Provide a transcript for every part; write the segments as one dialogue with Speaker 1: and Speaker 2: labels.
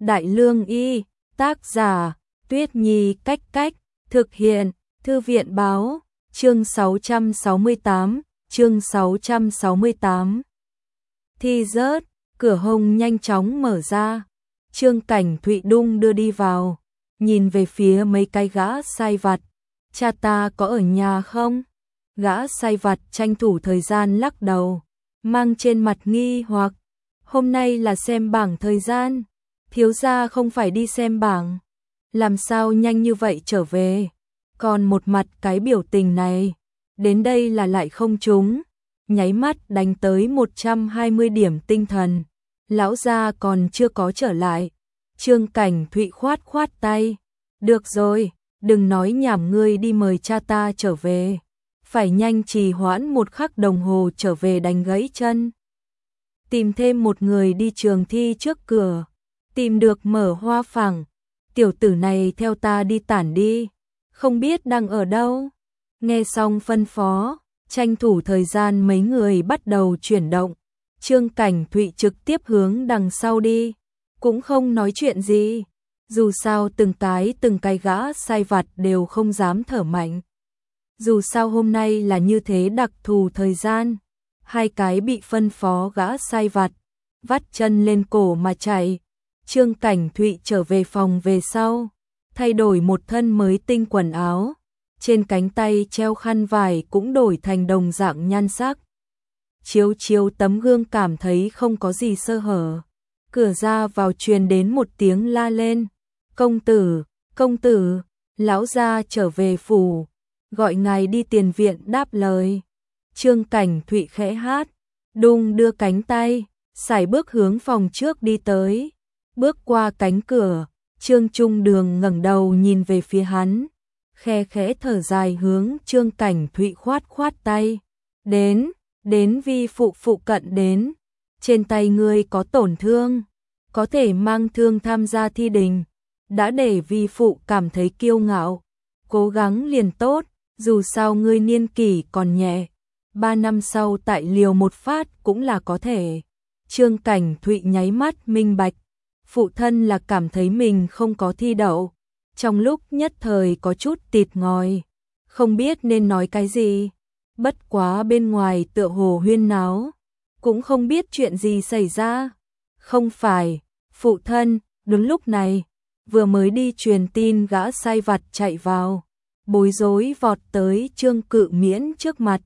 Speaker 1: Đại Lương Y, tác giả, Tuyết Nhi Cách Cách, thực hiện, Thư viện báo, chương 668, chương 668. Thi rớt, cửa hông nhanh chóng mở ra, Trương Cảnh Thụy đung đưa đi vào, nhìn về phía mấy cái gã sai vặt, cha ta có ở nhà không? Gã sai vặt tranh thủ thời gian lắc đầu, mang trên mặt nghi hoặc, hôm nay là xem bảng thời gian, thiếu gia không phải đi xem bảng, làm sao nhanh như vậy trở về, còn một mặt cái biểu tình này, đến đây là lại không trúng, nháy mắt đánh tới 120 điểm tinh thần, lão gia còn chưa có trở lại, Trương Cảnh Thụy khoát khoát tay, được rồi, đừng nói nhảm, ngươi đi mời cha ta trở về, phải nhanh, trì hoãn một khắc đồng hồ trở về đánh gãy chân. Tìm thêm một người đi trường thi trước cửa, tìm được Mở Hoa Phẳng, tiểu tử này theo ta đi tản đi, không biết đang ở đâu. Nghe xong phân phó, tranh thủ thời gian mấy người bắt đầu chuyển động, Trương Cảnh Thụy trực tiếp hướng đằng sau đi, cũng không nói chuyện gì, dù sao từng cái gã sai vặt đều không dám thở mạnh. Dù sao hôm nay là như thế đặc thù thời gian, hai cái bị phân phó gã sai vặt, vắt chân lên cổ mà chạy. Trương Cảnh Thụy trở về phòng về sau, thay đổi một thân mới tinh quần áo, trên cánh tay treo khăn vải cũng đổi thành đồng dạng nhan sắc. Chiếu chiếu tấm gương cảm thấy không có gì sơ hở, cửa ra vào truyền đến một tiếng la lên, công tử, lão gia trở về phủ, gọi ngài đi tiền viện đáp lời. Trương Cảnh Thụy khẽ hát, đung đưa cánh tay, sải bước hướng phòng trước đi tới, bước qua cánh cửa, Trương Trung Đường ngẩng đầu nhìn về phía hắn, khe khẽ thở dài hướng Trương Cảnh Thụy khoát khoát tay, đến vi phụ cận đến, trên tay ngươi có tổn thương, có thể mang thương tham gia thi đình, đã để vi phụ cảm thấy kiêu ngạo, cố gắng liền tốt, dù sao ngươi niên kỷ còn nhẹ, 3 năm sau tại liều một phát cũng là có thể. Trương Cảnh Thụy nháy mắt minh bạch, phụ thân là cảm thấy mình không có thi đậu, trong lúc nhất thời có chút tịt ngòi, không biết nên nói cái gì, bất quá bên ngoài tựa hồ huyên náo, cũng không biết chuyện gì xảy ra. Không phải, phụ thân, đúng lúc này, vừa mới đi truyền tin gã sai vặt chạy vào, bối rối vọt tới Trương Cự Miễn trước mặt,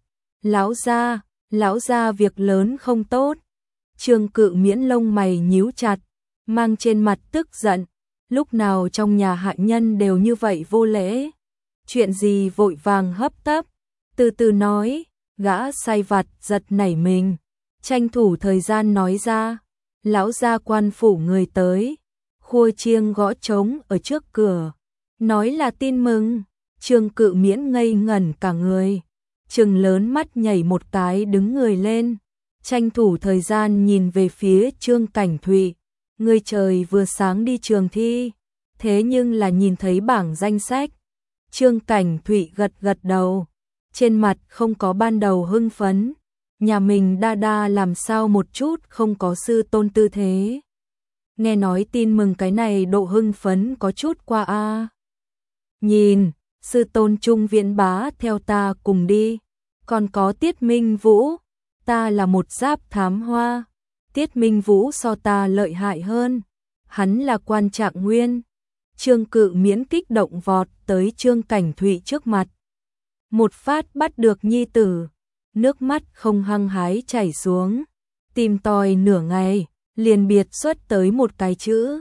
Speaker 1: lão gia việc lớn không tốt. Trương Cự Miễn lông mày nhíu chặt, mang trên mặt tức giận, lúc nào trong nhà hạ nhân đều như vậy vô lễ, chuyện gì vội vàng hấp tấp, từ từ nói, gã sai vặt giật nảy mình, tranh thủ thời gian nói ra, lão gia quan phủ người tới, khua chiêng gõ trống ở trước cửa, nói là tin mừng. Trương Cự Miễn ngây ngẩn cả người, trừng lớn mắt nhảy một cái đứng người lên, tranh thủ thời gian nhìn về phía Trương Cảnh Thụy, ngươi trời vừa sáng đi trường thi, thế nhưng là nhìn thấy bảng danh sách. Trương Cảnh Thụy gật gật đầu, trên mặt không có ban đầu hưng phấn, nhà mình đa làm sao một chút không có sư tôn tư thế. Nghe nói tin mừng cái này độ hưng phấn có chút qua a. Nhìn, sư tôn Trung Viễn Bá theo ta cùng đi, còn có Tiết Minh Vũ, ta là một giáp thám hoa, Tiết Minh Vũ so ta lợi hại hơn, hắn là quan trạng nguyên. Trương Cự Miễn kích động vọt tới Trương Cảnh Thụy trước mặt, một phát bắt được nhi tử, nước mắt không hăng hái chảy xuống, tìm tòi nửa ngày, liền biệt xuất tới một cái chữ,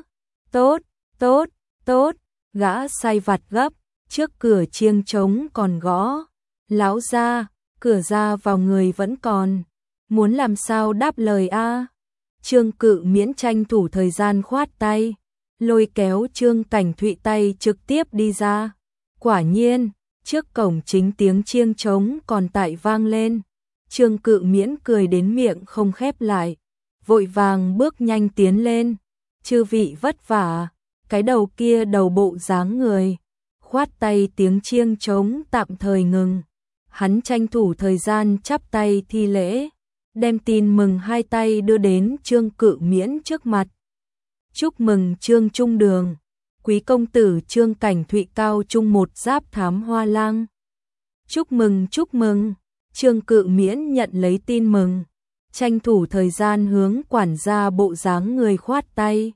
Speaker 1: tốt, gã sai vặt gấp, trước cửa chiêng trống còn gõ, lão gia, cửa ra vào người vẫn còn, muốn làm sao đáp lời a? Trương Cự Miễn tranh thủ thời gian khoát tay, lôi kéo Trương Cảnh Thụy tay trực tiếp đi ra, quả nhiên, trước cổng chính tiếng chiêng trống còn tại vang lên, Trương Cự Miễn cười đến miệng không khép lại, vội vàng bước nhanh tiến lên, chư vị vất vả, cái đầu kia đầu bộ dáng người, khoát tay tiếng chiêng trống tạm thời ngừng, hắn tranh thủ thời gian chắp tay thi lễ, đem tin mừng hai tay đưa đến Trương Cự Miễn trước mặt. Chúc mừng Trương Trung Đường, quý công tử Trương Cảnh Thụy cao trung một giáp thám hoa lang. Chúc mừng, Trương Cự Miễn nhận lấy tin mừng, tranh thủ thời gian hướng quản gia bộ dáng người khoát tay.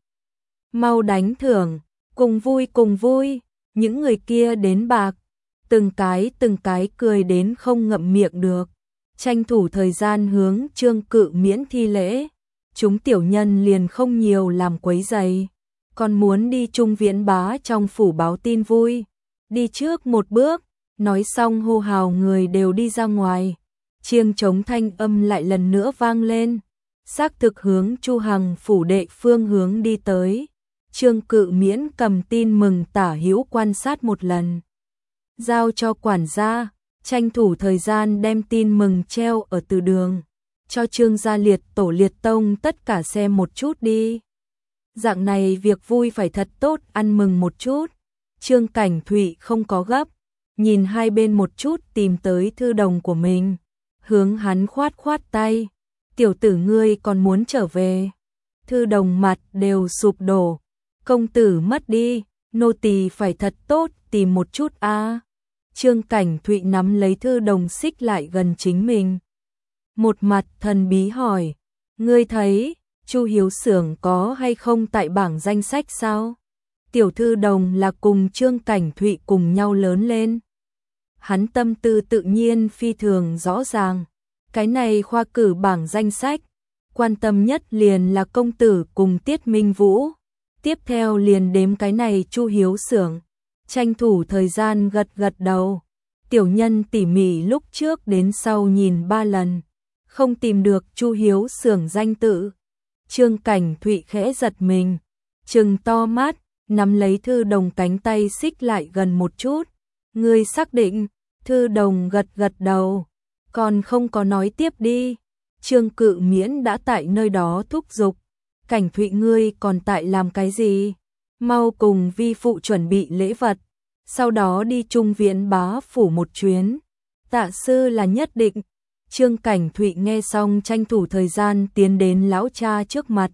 Speaker 1: Mau đánh thưởng, cùng vui, những người kia đến bạc, từng cái cười đến không ngậm miệng được, tranh thủ thời gian hướng Trương Cự Miễn thi lễ. Chúng tiểu nhân liền không nhiều làm quấy rầy, còn muốn đi Trung Viễn Bá trong phủ báo tin vui, đi trước một bước. Nói xong hô hào người đều đi ra ngoài, chiêng trống thanh âm lại lần nữa vang lên, xác thực hướng Chu Hằng phủ đệ phương hướng đi tới. Trương Cự Miễn cầm tin mừng tả hữu quan sát một lần, giao cho quản gia, tranh thủ thời gian đem tin mừng treo ở từ đường, cho Trương gia liệt tổ liệt tông tất cả xem một chút đi. Dạng này việc vui phải thật tốt ăn mừng một chút. Trương Cảnh Thụy không có gấp, nhìn hai bên một chút tìm tới thư đồng của mình, hướng hắn khoát tay. Tiểu tử ngươi còn muốn trở về? Thư đồng mặt đều sụp đổ. Công tử mất đi, nô tỳ phải thật tốt tìm một chút a. Trương Cảnh Thụy nắm lấy thư đồng xích lại gần chính mình. Một mặt thần bí hỏi, ngươi thấy Chu Hiếu Xưởng có hay không tại bảng danh sách sao? Tiểu thư đồng là cùng Trương Cảnh Thụy cùng nhau lớn lên. Hắn tâm tư tự nhiên phi thường rõ ràng. Cái này khoa cử bảng danh sách, quan tâm nhất liền là công tử cùng Tiết Minh Vũ. Tiếp theo liền đếm cái này Chu Hiếu Xưởng, tranh thủ thời gian gật đầu. Tiểu nhân tỉ mỉ lúc trước đến sau nhìn 3 lần, không tìm được Chu Hiếu Xưởng danh tự. Trương Cảnh Thụy khẽ giật mình, trừng to mắt, nắm lấy thư đồng cánh tay xích lại gần một chút. Ngươi xác định? Thư đồng gật đầu, còn không có nói tiếp đi. Trương Cự Miễn đã tại nơi đó thúc giục. Cảnh Thụy ngươi còn tại làm cái gì? Mau cùng vi phụ chuẩn bị lễ vật, sau đó đi Trung Viễn Bá phủ một chuyến. Tạ sư là nhất định. Trương Cảnh Thụy nghe xong tranh thủ thời gian tiến đến lão cha trước mặt,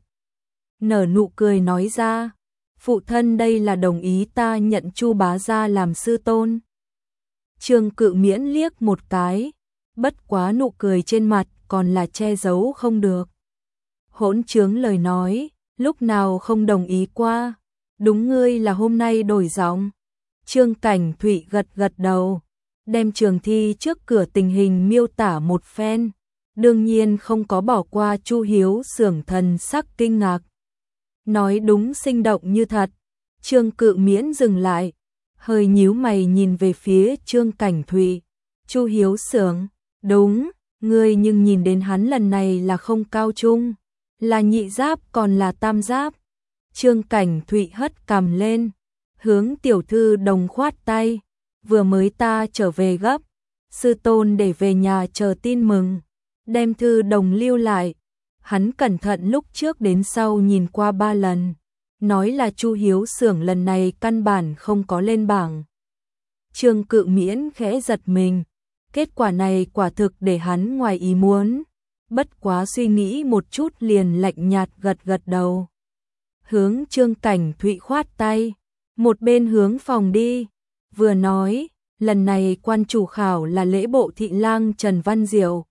Speaker 1: nở nụ cười nói ra, phụ thân đây là đồng ý ta nhận Chu bá gia làm sư tôn. Trương Cự Miễn liếc một cái, bất quá nụ cười trên mặt còn là che giấu không được. Hỗn trướng lời nói, lúc nào không đồng ý qua, đúng ngươi là hôm nay đổi giọng. Trương Cảnh Thụy gật đầu, đem trường thi trước cửa tình hình miêu tả một phen, đương nhiên không có bỏ qua Chu Hiếu Xưởng thần sắc kinh ngạc. Nói đúng sinh động như thật. Trương Cự Miễn dừng lại, hơi nhíu mày nhìn về phía Trương Cảnh Thụy. Chu Hiếu Xưởng, đúng, ngươi nhưng nhìn đến hắn lần này là không cao trung, là nhị giáp còn là tam giáp. Trương Cảnh Thụy hất cằm lên, hướng tiểu thư đồng khoát tay, vừa mới ta trở về gấp, sư tôn để về nhà chờ tin mừng, đem thư đồng lưu lại. Hắn cẩn thận lúc trước đến sau nhìn qua 3 lần, nói là Chu Hiếu Xưởng lần này căn bản không có lên bảng. Trương Cự Miễn khẽ giật mình, kết quả này quả thực để hắn ngoài ý muốn, bất quá suy nghĩ một chút liền lạnh nhạt gật đầu. Hướng Trương Cảnh Thụy khoát tay, một bên hướng phòng đi, vừa nói, lần này quan chủ khảo là lễ bộ thị lang Trần Văn Diệu.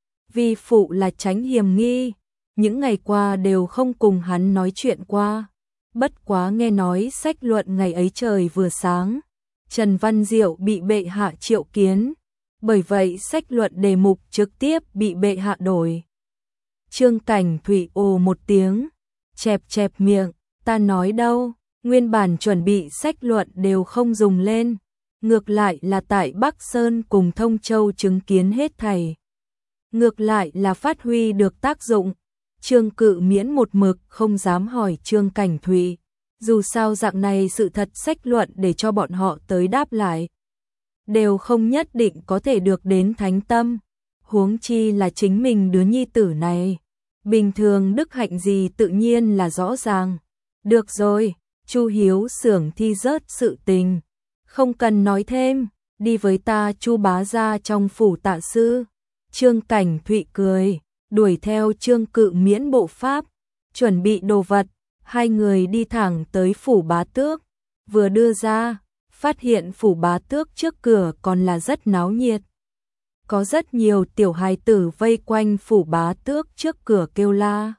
Speaker 1: Vi phụ là tránh hiểm nghi, những ngày qua đều không cùng hắn nói chuyện qua. Bất quá nghe nói sách luận ngày ấy trời vừa sáng, Trần Văn Diệu bị bệ hạ triệu kiến, bởi vậy sách luận đề mục trực tiếp bị bệ hạ đổi. Trương Cảnh Thụy ồ một tiếng, chẹp miệng, ta nói đâu, nguyên bản chuẩn bị sách luận đều không dùng lên, ngược lại là tại Bắc Sơn cùng Thông Châu chứng kiến hết thảy. Ngược lại là phát huy được tác dụng. Trương Cự Miễn một mực không dám hỏi Trương Cảnh Thụy, dù sao dạng này sự thật sách luận để cho bọn họ tới đáp lại, đều không nhất định có thể được đến thánh tâm, huống chi là chính mình đứa nhi tử này. Bình thường đức hạnh gì tự nhiên là rõ ràng. Được rồi, Chu Hiếu Xưởng thi rớt sự tình, không cần nói thêm, đi với ta Chu bá gia trong phủ tạ sư. Trương Cảnh Thụy cười, đuổi theo Trương Cự Miễn bộ pháp, chuẩn bị đồ vật, Hai người đi thẳng tới phủ bá tước, vừa đưa ra, phát hiện phủ bá tước trước cửa còn là rất náo nhiệt. Có rất nhiều tiểu hài tử vây quanh phủ bá tước trước cửa kêu la.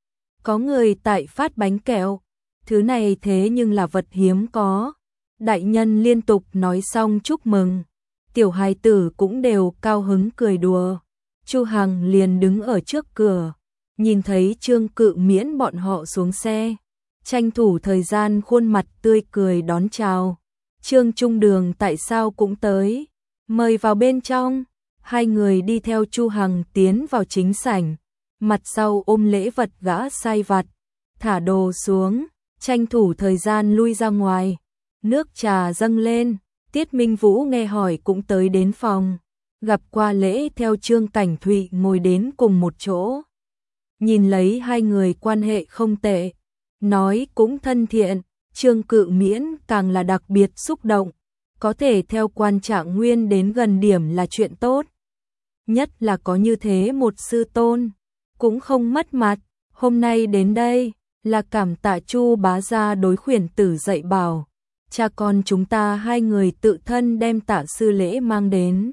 Speaker 1: Có người tại phát bánh kẹo, thứ này thế nhưng là vật hiếm có. Đại nhân liên tục nói xong chúc mừng, tiểu hài tử cũng đều cao hứng cười đùa. Chu Hằng liền đứng ở trước cửa, nhìn thấy Trương Cự Miễn bọn họ xuống xe, tranh thủ thời gian khuôn mặt tươi cười đón chào. Trương Trung Đường tại sao cũng tới, mời vào bên trong. Hai người đi theo Chu Hằng tiến vào chính sảnh, mặt sau ôm lễ vật gã sai vặt, thả đồ xuống, tranh thủ thời gian lui ra ngoài. Nước trà dâng lên, Tiết Minh Vũ nghe hỏi cũng tới đến phòng, gặp qua lễ theo Trương Cảnh Thụy ngồi đến cùng một chỗ. Nhìn lấy hai người quan hệ không tệ, nói cũng thân thiện, Trương Cự Miễn càng là đặc biệt xúc động, có thể theo Quan Trạng Nguyên đến gần điểm là chuyện tốt. Nhất là có như thế một sư tôn, cũng không mất mặt, hôm nay đến đây là cảm tạ Chu bá gia đối khuyển tử dạy bảo, cha con chúng ta hai người tự thân đem tạ sư lễ mang đến.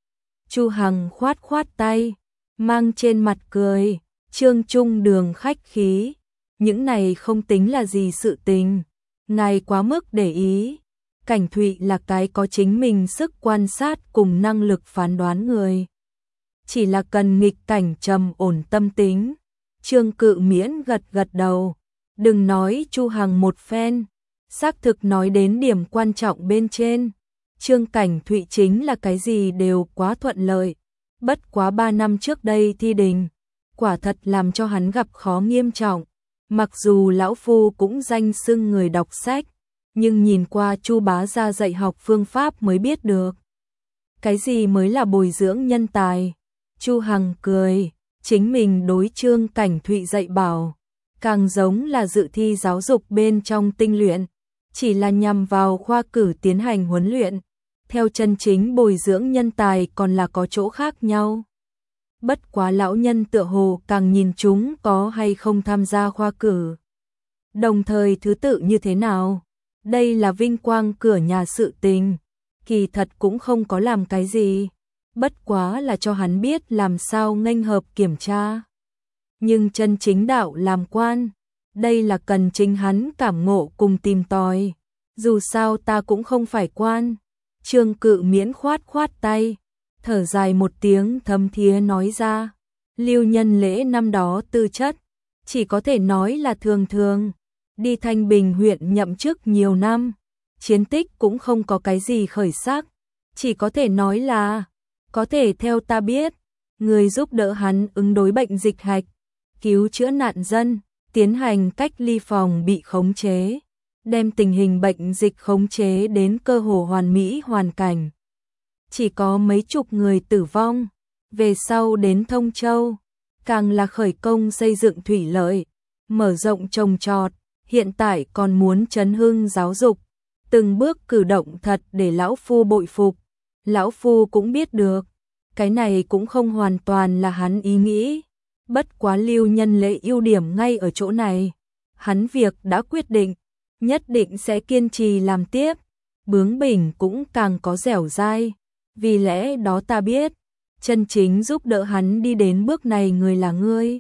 Speaker 1: Chu Hằng khoát khoát tay, mang trên mặt cười, Trương Trung Đường khách khí, những này không tính là gì sự tình, ngài quá mức để ý. Cảnh Thụy là cái có chính mình sức quan sát cùng năng lực phán đoán người, chỉ là cần nghịch cảnh trầm ổn tâm tính. Trương Cự Miễn gật gật đầu, đừng nói Chu Hằng một phen, xác thực nói đến điểm quan trọng bên trên. Trương Cảnh Thụy chính là cái gì đều quá thuận lợi, bất quá 3 năm trước đây thi đình, quả thật làm cho hắn gặp khó nghiêm trọng. Mặc dù lão phu cũng danh xưng người đọc sách, nhưng nhìn qua Chu bá gia dạy học phương pháp mới biết được cái gì mới là bồi dưỡng nhân tài. Chu Hằng cười, chính mình đối Trương Cảnh Thụy dạy bảo, càng giống là dự thi giáo dục bên trong tinh luyện, chỉ là nhằm vào khoa cử tiến hành huấn luyện, theo chân chính bồi dưỡng nhân tài còn là có chỗ khác nhau. Bất quá lão nhân tựa hồ càng nhìn chúng có hay không tham gia khoa cử, đồng thời thứ tự như thế nào, đây là vinh quang cửa nhà sự tình, kỳ thật cũng không có làm cái gì, bất quá là cho hắn biết làm sao nghênh hợp kiểm tra. Nhưng chân chính đạo làm quan, đây là cần chính hắn cảm ngộ cùng tìm tòi, dù sao ta cũng không phải quan. Trương Cự Miễn khoát khoát tay, thở dài một tiếng thâm thiế nói ra, Lưu Nhân Lễ năm đó tư chất, chỉ có thể nói là thường thường, đi Thanh Bình huyện nhậm chức nhiều năm, chiến tích cũng không có cái gì khởi sắc, chỉ có thể nói là, có thể theo ta biết, người giúp đỡ hắn ứng đối bệnh dịch hạch, cứu chữa nạn dân, tiến hành cách ly phòng bị khống chế, đem tình hình bệnh dịch khống chế đến cơ hồ hoàn mỹ hoàn cảnh. Chỉ có mấy chục người tử vong, về sau đến Thông Châu, càng là khởi công xây dựng thủy lợi, mở rộng trồng trọt, hiện tại còn muốn chấn hưng giáo dục, từng bước cử động thật để lão phu bội phục. Lão phu cũng biết được, cái này cũng không hoàn toàn là hắn ý nghĩ, bất quá Lưu Nhân Lễ ưu điểm ngay ở chỗ này, hắn việc đã quyết định, nhất định sẽ kiên trì làm tiếp, bướng bỉnh cũng càng có dẻo dai, vì lẽ đó ta biết, chân chính giúp đỡ hắn đi đến bước này người là ngươi.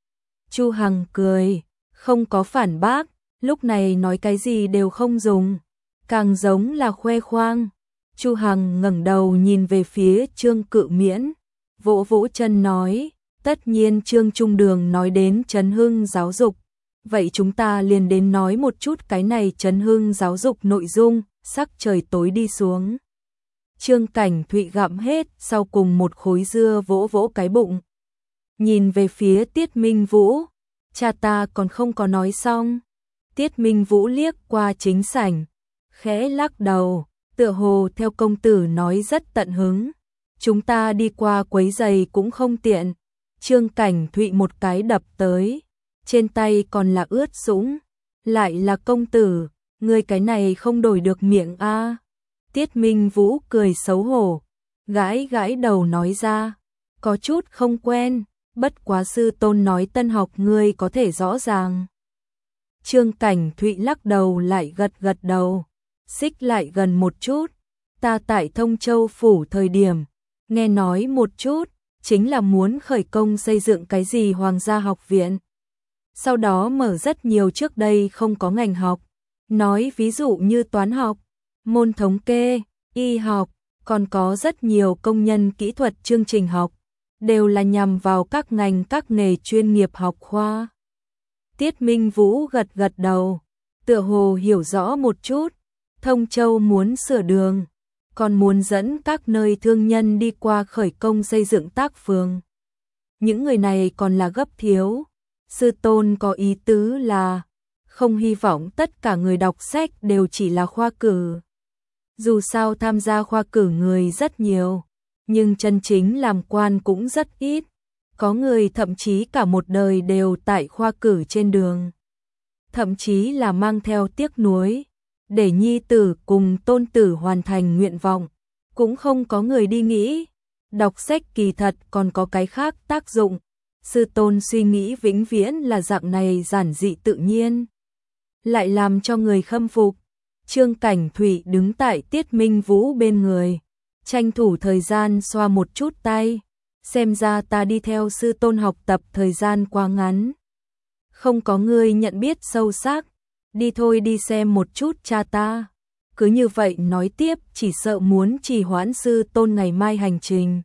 Speaker 1: Chu Hằng cười, không có phản bác, lúc này nói cái gì đều không dùng, càng giống là khoe khoang. Chu Hằng ngẩng đầu nhìn về phía Trương Cự Miễn, vỗ vỗ chân nói, tất nhiên Trương Trung Đường nói đến chấn hưng giáo dục, vậy chúng ta liền đến nói một chút cái này chấn hưng giáo dục nội dung. Sắc trời tối đi xuống, Trương Cảnh Thụy gặm hết sau cùng một khối dưa, vỗ vỗ cái bụng, nhìn về phía Tiết Minh Vũ, cha ta còn không có nói xong. Tiết Minh Vũ liếc qua chính sảnh, khẽ lắc đầu, tựa hồ theo công tử nói rất tận hứng, chúng ta đi qua quấy giày cũng không tiện. Trương Cảnh Thụy một cái đập tới, trên tay còn là ướt sũng, lại là công tử, ngươi cái này không đổi được miệng a. Tiết Minh Vũ cười xấu hổ, gãi gãi đầu nói ra, có chút không quen, bất quá sư tôn nói tân học ngươi có thể rõ ràng. Trương Cảnh Thụy lắc đầu lại gật gật đầu, xích lại gần một chút, ta tại Thông Châu phủ thời điểm, nghe nói một chút, chính là muốn khởi công xây dựng cái gì Hoàng gia học viện. Sau đó mở rất nhiều trước đây không có ngành học, nói ví dụ như toán học, môn thống kê, y học, còn có rất nhiều công nhân kỹ thuật chương trình học, đều là nhằm vào các ngành các nghề chuyên nghiệp học khoa. Tiết Minh Vũ gật gật đầu, tựa hồ hiểu rõ một chút, Thông Châu muốn sửa đường, còn muốn dẫn các nơi thương nhân đi qua khởi công xây dựng tác phường. Những người này còn là gấp thiếu. Sư tôn có ý tứ là không hy vọng tất cả người đọc sách đều chỉ là khoa cử. Dù sao tham gia khoa cử người rất nhiều, nhưng chân chính làm quan cũng rất ít. Có người thậm chí cả một đời đều tại khoa cử trên đường. Thậm chí là mang theo tiếc nuối, để nhi tử cùng tôn tử hoàn thành nguyện vọng. Cũng không có người đi nghĩ, đọc sách kỳ thật còn có cái khác tác dụng. Sư tôn suy nghĩ vĩnh viễn là dạng này giản dị tự nhiên, lại làm cho người khâm phục. Trương Cảnh Thụy đứng tại Tiết Minh Vũ bên người, tranh thủ thời gian xoa một chút tay, xem ra ta đi theo sư tôn học tập thời gian quá ngắn, không có người nhận biết sâu sắc, đi thôi đi xem một chút cha ta. Cứ như vậy nói tiếp chỉ sợ muốn trì hoãn sư tôn ngày mai hành trình.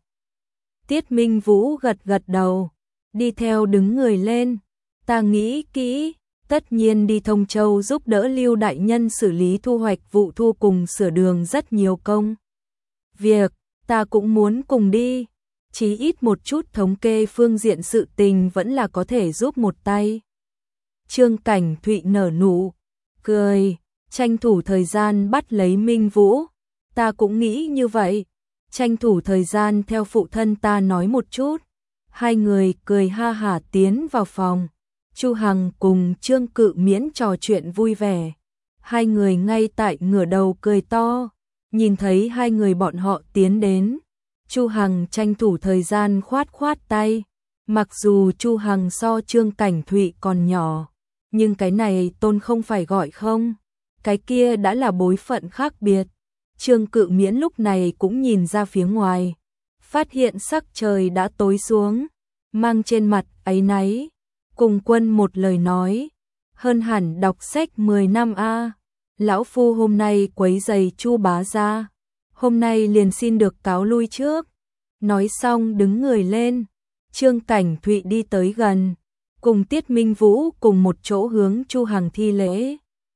Speaker 1: Tiết Minh Vũ gật gật đầu, đi theo đứng người lên, ta nghĩ kỹ, tất nhiên đi Thông Châu giúp đỡ Lưu đại nhân xử lý thu hoạch vụ thu cùng sửa đường rất nhiều công việc, ta cũng muốn cùng đi, chí ít một chút thống kê phương diện sự tình vẫn là có thể giúp một tay. Trương Cảnh Thụy nở nụ cười, tranh thủ thời gian bắt lấy Minh Vũ, ta cũng nghĩ như vậy, tranh thủ thời gian theo phụ thân ta nói một chút. Hai người cười ha hả tiến vào phòng. Chu Hằng cùng Trương Cự Miễn trò chuyện vui vẻ. Hai người ngay tại ngửa đầu cười to. Nhìn thấy hai người bọn họ tiến đến, Chu Hằng tranh thủ thời gian khoát khoát tay. Mặc dù Chu Hằng so Trương Cảnh Thụy còn nhỏ, nhưng cái này tôn không phải gọi không. Cái kia đã là bối phận khác biệt. Trương Cự Miễn lúc này cũng nhìn ra phía ngoài, phát hiện sắc trời đã tối xuống, mang trên mặt áy náy, cùng Quân một lời nói, hơn hẳn đọc sách 10 năm a. Lão phu hôm nay quấy giày Chu bá gia, hôm nay liền xin được cáo lui trước. Nói xong đứng người lên, Trương Cảnh Thụy đi tới gần, cùng Tiết Minh Vũ cùng một chỗ hướng Chu Hằng thi lễ.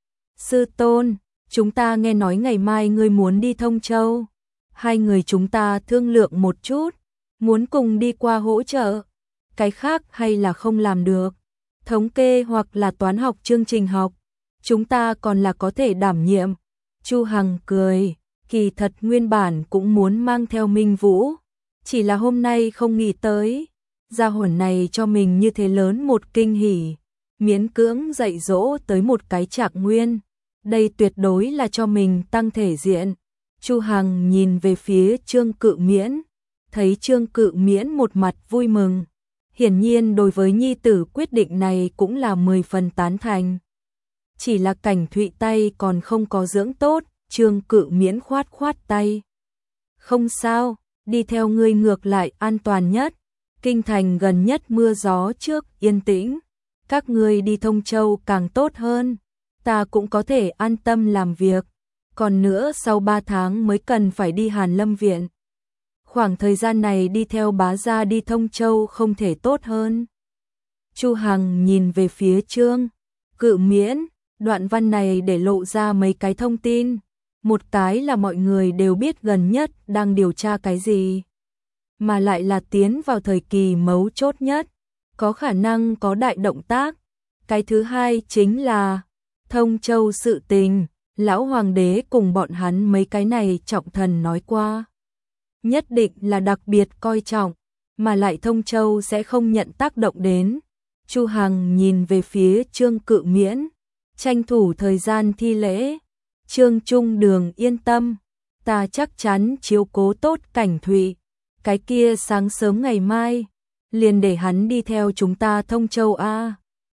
Speaker 1: Sư tôn, chúng ta nghe nói ngày mai ngươi muốn đi Thông Châu. Hai người chúng ta thương lượng một chút, muốn cùng đi qua hỗ trợ. Cái khác hay là không làm được. Thống kê hoặc là toán học chương trình học, chúng ta còn là có thể đảm nhiệm. Chu Hằng cười, kỳ thật nguyên bản cũng muốn mang theo Minh Vũ, chỉ là hôm nay không nghĩ tới. Gia hồn này cho mình như thế lớn một kinh hỉ, miễn cưỡng dạy dỗ tới một cái Trạc Nguyên. Đây tuyệt đối là cho mình tăng thể diện. Chu Hằng nhìn về phía Trương Cự Miễn, thấy Trương Cự Miễn một mặt vui mừng. Hiển nhiên đối với nhi tử quyết định này cũng là 10 phần tán thành. Chỉ là Cảnh Thụy tay còn không có dưỡng tốt, Trương Cự Miễn khoát khoát tay. Không sao, đi theo ngươi ngược lại an toàn nhất. Kinh thành gần nhất mưa gió trước yên tĩnh. Các ngươi đi Thông Châu càng tốt hơn. Ta cũng có thể an tâm làm việc. Còn nữa sau 3 tháng mới cần phải đi Hàn Lâm Viện. Khoảng thời gian này đi theo bá gia đi Thông Châu không thể tốt hơn. Chu Hằng nhìn về phía Trương Cự Miễn, đoạn văn này để lộ ra mấy cái thông tin. Một cái là mọi người đều biết gần nhất đang điều tra cái gì, mà lại là tiến vào thời kỳ mấu chốt nhất, có khả năng có đại động tác. Cái thứ hai chính là Thông Châu sự tình, lão hoàng đế cùng bọn hắn mấy cái này trọng thần nói qua. Nhất định là đặc biệt coi trọng, mà lại Thông Châu sẽ không nhận tác động đến. Chu Hằng nhìn về phía Trương Cự Miễn, tranh thủ thời gian thi lễ. Trương Trung Đường yên tâm, ta chắc chắn chiếu cố tốt Cảnh Thụy. Cái kia sáng sớm ngày mai, liền để hắn đi theo chúng ta Thông Châu a.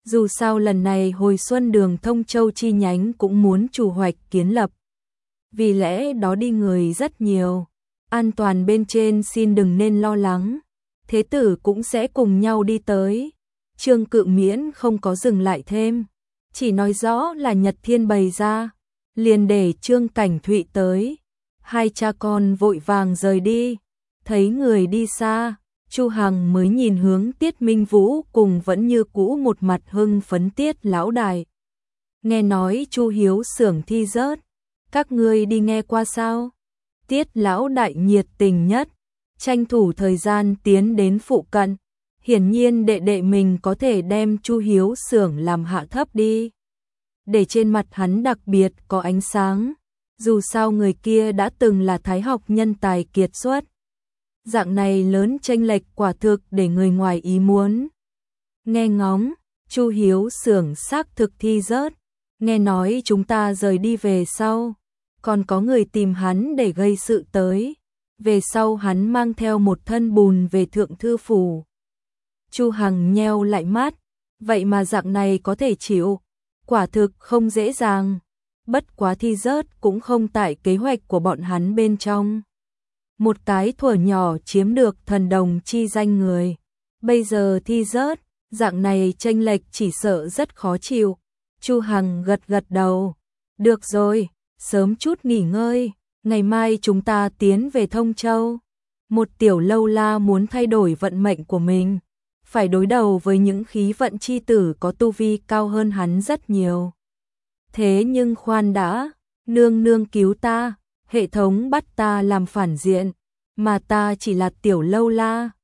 Speaker 1: Dù sao lần này hồi xuân đường Thông Châu chi nhánh cũng muốn chủ hoạch kiến lập. Vì lẽ đó đi người rất nhiều. An toàn bên trên xin đừng nên lo lắng. Thế tử cũng sẽ cùng nhau đi tới. Trương Cự Miễn không có dừng lại thêm. Chỉ nói rõ là Nhật Thiên bày ra. Liền để Trương Cảnh Thụy tới. Hai cha con vội vàng rời đi. Thấy người đi xa, Chu Hằng mới nhìn hướng Tiết Minh Vũ cùng vẫn như cũ một mặt hưng phấn Tiết lão đại. Nghe nói Chu Hiếu xưởng thi rớt, các ngươi đi nghe qua sao? Tiết lão đại nhiệt tình nhất, tranh thủ thời gian tiến đến phụ cận. Hiển nhiên đệ đệ mình có thể đem Chu Hiếu xưởng làm hạ thấp đi. Để trên mặt hắn đặc biệt có ánh sáng. Dù sao người kia đã từng là thái học nhân tài kiệt xuất. Dạng này lớn chênh lệch quả thực để người ngoài ý muốn. Nghe ngóng, Chu Hiếu xưởng xác thực thi rớt. Nghe nói chúng ta rời đi về sau. Còn có người tìm hắn để gây sự tới. Về sau hắn mang theo một thân bùn về thượng thư phủ. Chu Hằng nheo lại mắt. Vậy mà dạng này có thể chịu. Quả thực không dễ dàng. Bất quá thi rớt cũng không tại kế hoạch của bọn hắn bên trong. Một cái thuở nhỏ chiếm được thần đồng chi danh người. Bây giờ thi rớt, dạng này chênh lệch chỉ sợ rất khó chịu. Chu Hằng gật gật đầu. Được rồi, sớm chút nghỉ ngơi. Ngày mai chúng ta tiến về Thông Châu. Một tiểu lâu la muốn thay đổi vận mệnh của mình. Phải đối đầu với những khí vận chi tử có tu vi cao hơn hắn rất nhiều. Thế nhưng khoan đã, nương nương cứu ta, hệ thống bắt ta làm phản diện, mà ta chỉ là tiểu lâu la,